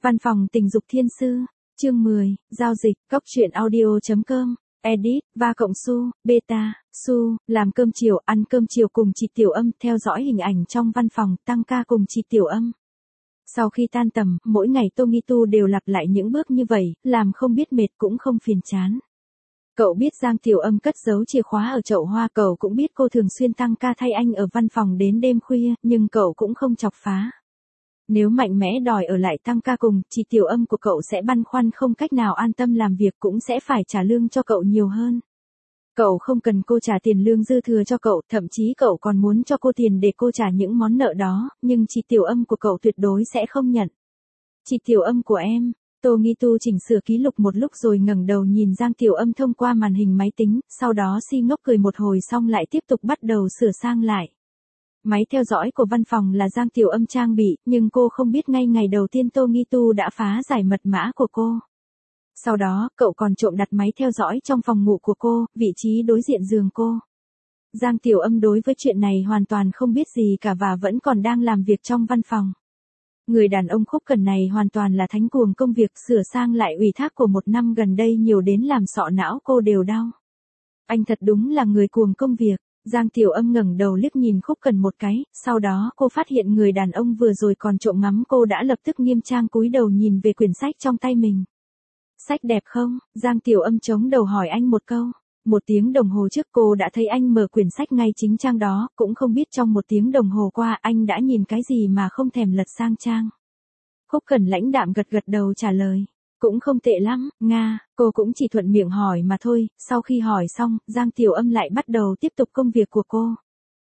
Văn phòng tình dục thiên sư, chương 10, giao dịch, góc truyện audio.com, edit, va cộng su, beta, su, làm cơm chiều, ăn cơm chiều cùng chị Tiểu Âm, theo dõi hình ảnh trong văn phòng, tăng ca cùng chị Tiểu Âm. Sau khi tan tầm, mỗi ngày Tô Nghi Tu đều lặp lại những bước như vậy, làm không biết mệt cũng không phiền chán. Cậu biết Giang Tiểu Âm cất giấu chìa khóa ở chậu hoa, cậu cũng biết cô thường xuyên tăng ca thay anh ở văn phòng đến đêm khuya, nhưng cậu cũng không chọc phá. Nếu mạnh mẽ đòi ở lại tăng ca cùng, chị Tiểu Âm của cậu sẽ băn khoăn không cách nào an tâm làm việc, cũng sẽ phải trả lương cho cậu nhiều hơn. Cậu không cần cô trả tiền lương dư thừa cho cậu, thậm chí cậu còn muốn cho cô tiền để cô trả những món nợ đó, nhưng chị Tiểu Âm của cậu tuyệt đối sẽ không nhận. Chị Tiểu Âm của em. Tô Nghi Tu chỉnh sửa ký lục một lúc rồi ngẩng đầu nhìn Giang Tiểu Âm thông qua màn hình máy tính, sau đó si ngốc cười một hồi xong lại tiếp tục bắt đầu sửa sang lại. Máy theo dõi của văn phòng là Giang Tiểu Âm trang bị, nhưng cô không biết ngay ngày đầu tiên Tô Nghi Tu đã phá giải mật mã của cô. Sau đó, cậu còn trộm đặt máy theo dõi trong phòng ngủ của cô, vị trí đối diện giường cô. Giang Tiểu Âm đối với chuyện này hoàn toàn không biết gì cả và vẫn còn đang làm việc trong văn phòng. Người đàn ông Khúc Cẩn này hoàn toàn là thánh cuồng công việc, sửa sang lại ủy thác của một năm gần đây nhiều đến làm sọ não cô đều đau. Anh thật đúng là người cuồng công việc. Giang Tiểu Âm ngẩng đầu liếc nhìn Khúc Cẩn một cái, sau đó cô phát hiện người đàn ông vừa rồi còn trộm ngắm cô đã lập tức nghiêm trang cúi đầu nhìn về quyển sách trong tay mình. Sách đẹp không? Giang Tiểu Âm chống đầu hỏi anh một câu. 1 tiếng đồng hồ trước cô đã thấy anh mở quyển sách ngay chính trang đó, cũng không biết trong 1 tiếng đồng hồ qua anh đã nhìn cái gì mà không thèm lật sang trang. Khúc Cẩn lãnh đạm gật gật đầu trả lời. Cũng không tệ lắm, Nga, cô cũng chỉ thuận miệng hỏi mà thôi. Sau khi hỏi xong, Giang Tiểu Âm lại bắt đầu tiếp tục công việc của cô.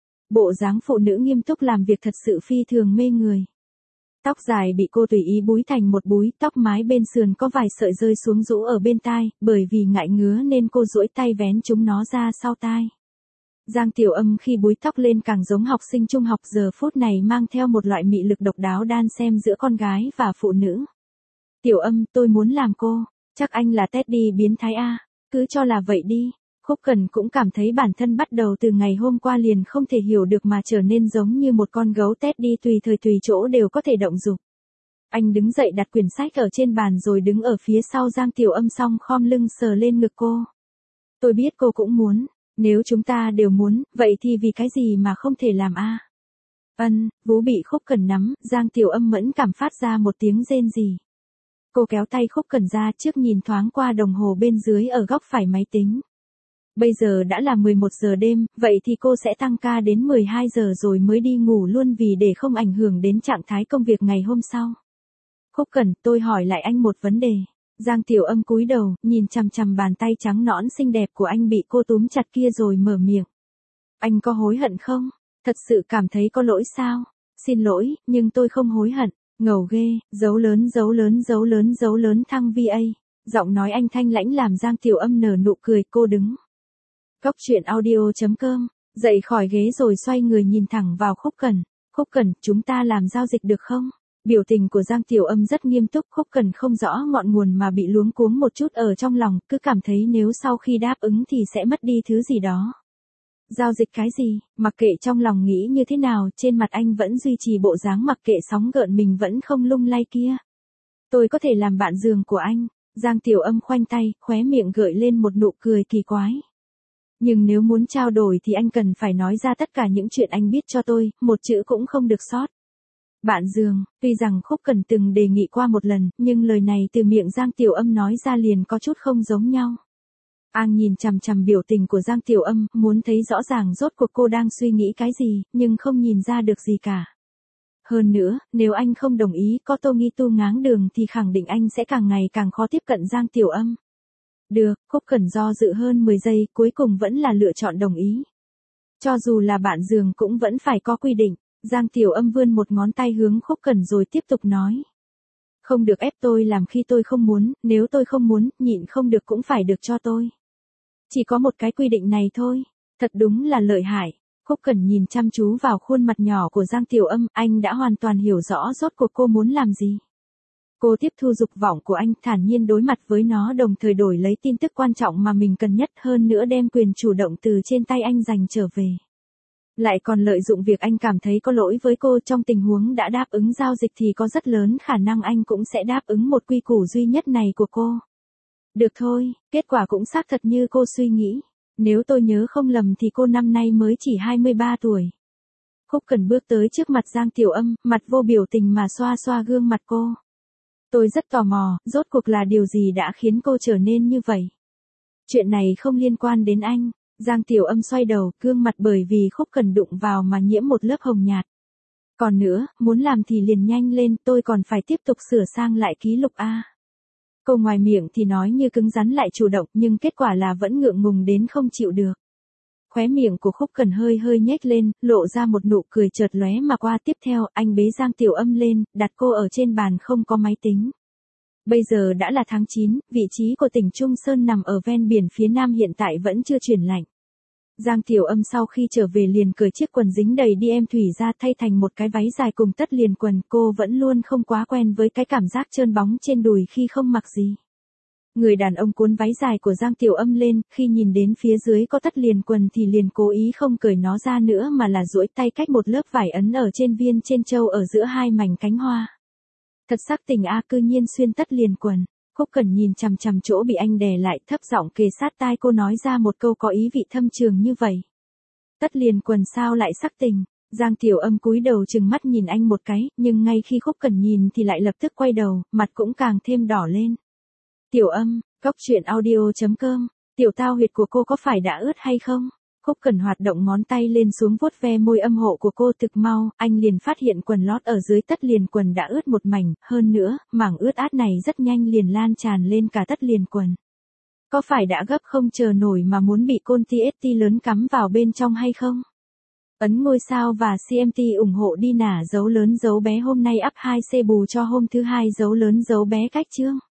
Bộ dáng phụ nữ nghiêm túc làm việc thật sự phi thường mê người. Tóc dài bị cô tùy ý búi thành một búi, tóc mái bên sườn có vài sợi rơi xuống rũ ở bên tai, bởi vì ngại ngứa nên cô duỗi tay vén chúng nó ra sau tai. Giang Tiểu Âm khi búi tóc lên càng giống học sinh trung học, giờ phút này mang theo một loại mị lực độc đáo đan xen giữa con gái và phụ nữ. Tiểu Âm, tôi muốn làm cô. Chắc anh là Teddy biến thái a. Cứ cho là vậy đi. Khúc Cẩn cũng cảm thấy bản thân bắt đầu từ ngày hôm qua liền không thể hiểu được mà trở nên giống như một con gấu Teddy tùy thời tùy chỗ đều có thể động dục. Anh đứng dậy đặt quyển sách ở trên bàn rồi đứng ở phía sau Giang Tiểu Âm xong khom lưng sờ lên ngực cô. Tôi biết cô cũng muốn. Nếu chúng ta đều muốn, vậy thì vì cái gì mà không thể làm a? Vú bị Khúc Cẩn nắm, Giang Tiểu Âm mẫn cảm phát ra một tiếng rên rỉ. Cô kéo tay Khúc Cẩn ra trước nhìn thoáng qua đồng hồ bên dưới ở góc phải máy tính. Bây giờ đã là 11 giờ đêm, vậy thì cô sẽ tăng ca đến 12 giờ rồi mới đi ngủ luôn vì để không ảnh hưởng đến trạng thái công việc ngày hôm sau. Khúc Cẩn, tôi hỏi lại anh một vấn đề. Giang Tiểu Âm cúi đầu, nhìn chằm chằm bàn tay trắng nõn xinh đẹp của anh bị cô túm chặt kia rồi mở miệng. Anh có hối hận không? Thật sự cảm thấy có lỗi sao? Xin lỗi, nhưng tôi không hối hận. Ngầu ghê, dấu lớn thăng VA. Giọng nói anh thanh lãnh làm Giang Tiểu Âm nở nụ cười, cô đứng. Góc truyện audio.com, dậy khỏi ghế rồi xoay người nhìn thẳng vào Khúc Cẩn. Khúc Cẩn, chúng ta làm giao dịch được không? Biểu tình của Giang Tiểu Âm rất nghiêm túc, Khúc Cẩn không rõ ngọn nguồn mà bị luống cuống một chút ở trong lòng, cứ cảm thấy nếu sau khi đáp ứng thì sẽ mất đi thứ gì đó. Giao dịch cái gì? Mặc kệ trong lòng nghĩ như thế nào, trên mặt anh vẫn duy trì bộ dáng mặc kệ sóng gợn mình vẫn không lung lay kia. Tôi có thể làm bạn giường của anh. Giang Tiểu Âm khoanh tay, khóe miệng gợi lên một nụ cười kỳ quái. Nhưng nếu muốn trao đổi thì anh cần phải nói ra tất cả những chuyện anh biết cho tôi, một chữ cũng không được sót. Bạn giường, tuy rằng Khúc Cẩn từng đề nghị qua một lần, nhưng lời này từ miệng Giang Tiểu Âm nói ra liền có chút không giống nhau. Anh nhìn chằm chằm biểu tình của Giang Tiểu Âm, muốn thấy rõ ràng rốt cuộc cô đang suy nghĩ cái gì, nhưng không nhìn ra được gì cả. Hơn nữa, nếu anh không đồng ý có Tô Nghi Tu ngáng đường thì khẳng định anh sẽ càng ngày càng khó tiếp cận Giang Tiểu Âm. Được, Khúc Cẩn do dự hơn 10 giây, cuối cùng vẫn là lựa chọn đồng ý. Cho dù là bạn giường cũng vẫn phải có quy định. Giang Tiểu Âm vươn một ngón tay hướng Khúc Cẩn rồi tiếp tục nói. Không được ép tôi làm khi tôi không muốn, nếu tôi không muốn, nhịn không được cũng phải được cho tôi. Chỉ có một cái quy định này thôi. Thật đúng là lợi hại. Khúc Cẩn nhìn chăm chú vào khuôn mặt nhỏ của Giang Tiểu Âm, anh đã hoàn toàn hiểu rõ rốt cuộc cô muốn làm gì. Cô tiếp thu dục vọng của anh, thản nhiên đối mặt với nó, đồng thời đổi lấy tin tức quan trọng mà mình cần nhất, hơn nữa đem quyền chủ động từ trên tay anh giành trở về. Lại còn lợi dụng việc anh cảm thấy có lỗi với cô, trong tình huống đã đáp ứng giao dịch thì có rất lớn khả năng anh cũng sẽ đáp ứng một quy củ duy nhất này của cô. Được thôi, kết quả cũng xác thật như cô suy nghĩ. Nếu tôi nhớ không lầm thì cô năm nay mới chỉ 23 tuổi. Khúc Cần bước tới trước mặt Giang Tiểu Âm, mặt vô biểu tình mà xoa xoa gương mặt cô. Tôi rất tò mò, rốt cuộc là điều gì đã khiến cô trở nên như vậy? Chuyện này không liên quan đến anh. Giang Tiểu Âm xoay đầu, gương mặt bởi vì Khúc Cần đụng vào mà nhiễm một lớp hồng nhạt. Còn nữa, muốn làm thì liền nhanh lên, tôi còn phải tiếp tục sửa sang lại ký lục A. Cô ngoài miệng thì nói như cứng rắn lại chủ động, nhưng kết quả là vẫn ngượng ngùng đến không chịu được. Khóe miệng của Khúc Cần hơi hơi nhếch lên, lộ ra một nụ cười chợt lóe mà qua. Tiếp theo, anh bế Giang Tiểu Âm lên, đặt cô ở trên bàn không có máy tính. Bây giờ đã là tháng 9, vị trí của tỉnh Trung Sơn nằm ở ven biển phía nam hiện tại vẫn chưa chuyển lạnh. Giang Tiểu Âm sau khi trở về liền cởi chiếc quần dính đầy DM thủy ra thay thành một cái váy dài cùng tất liền quần. Cô vẫn luôn không quá quen với cái cảm giác trơn bóng trên đùi khi không mặc gì. Người đàn ông cuốn váy dài của Giang Tiểu Âm lên, khi nhìn đến phía dưới có tất liền quần thì liền cố ý không cởi nó ra nữa mà là duỗi tay cách một lớp vải ấn ở trên viên trên châu ở giữa hai mảnh cánh hoa. Thật sắc tình a, cư nhiên xuyên tất liền quần. Khúc Cần nhìn chằm chằm chỗ bị anh đè lại, thấp giọng kề sát tai cô nói ra một câu có ý vị thâm trường như vậy. Tất liền quần sao lại sắc tình? Giang Tiểu Âm cúi đầu trừng mắt nhìn anh một cái, nhưng ngay khi Khúc Cần nhìn thì lại lập tức quay đầu, mặt cũng càng thêm đỏ lên. Tiểu Âm, coctruyện.audio.com, tiểu tao huyệt của cô có phải đã ướt hay không? Khúc Cần hoạt động ngón tay lên xuống vuốt ve môi âm hộ của cô thực mau, anh liền phát hiện quần lót ở dưới tất liền quần đã ướt một mảnh, hơn nữa, mảng ướt át này rất nhanh liền lan tràn lên cả tất liền quần. Có phải đã gấp không chờ nổi mà muốn bị côn TST lớn cắm vào bên trong hay không? Ấn ngôi sao và CMT ủng hộ đi nả dấu lớn dấu bé hôm nay up 2C bù cho hôm thứ hai dấu lớn dấu bé cách chương.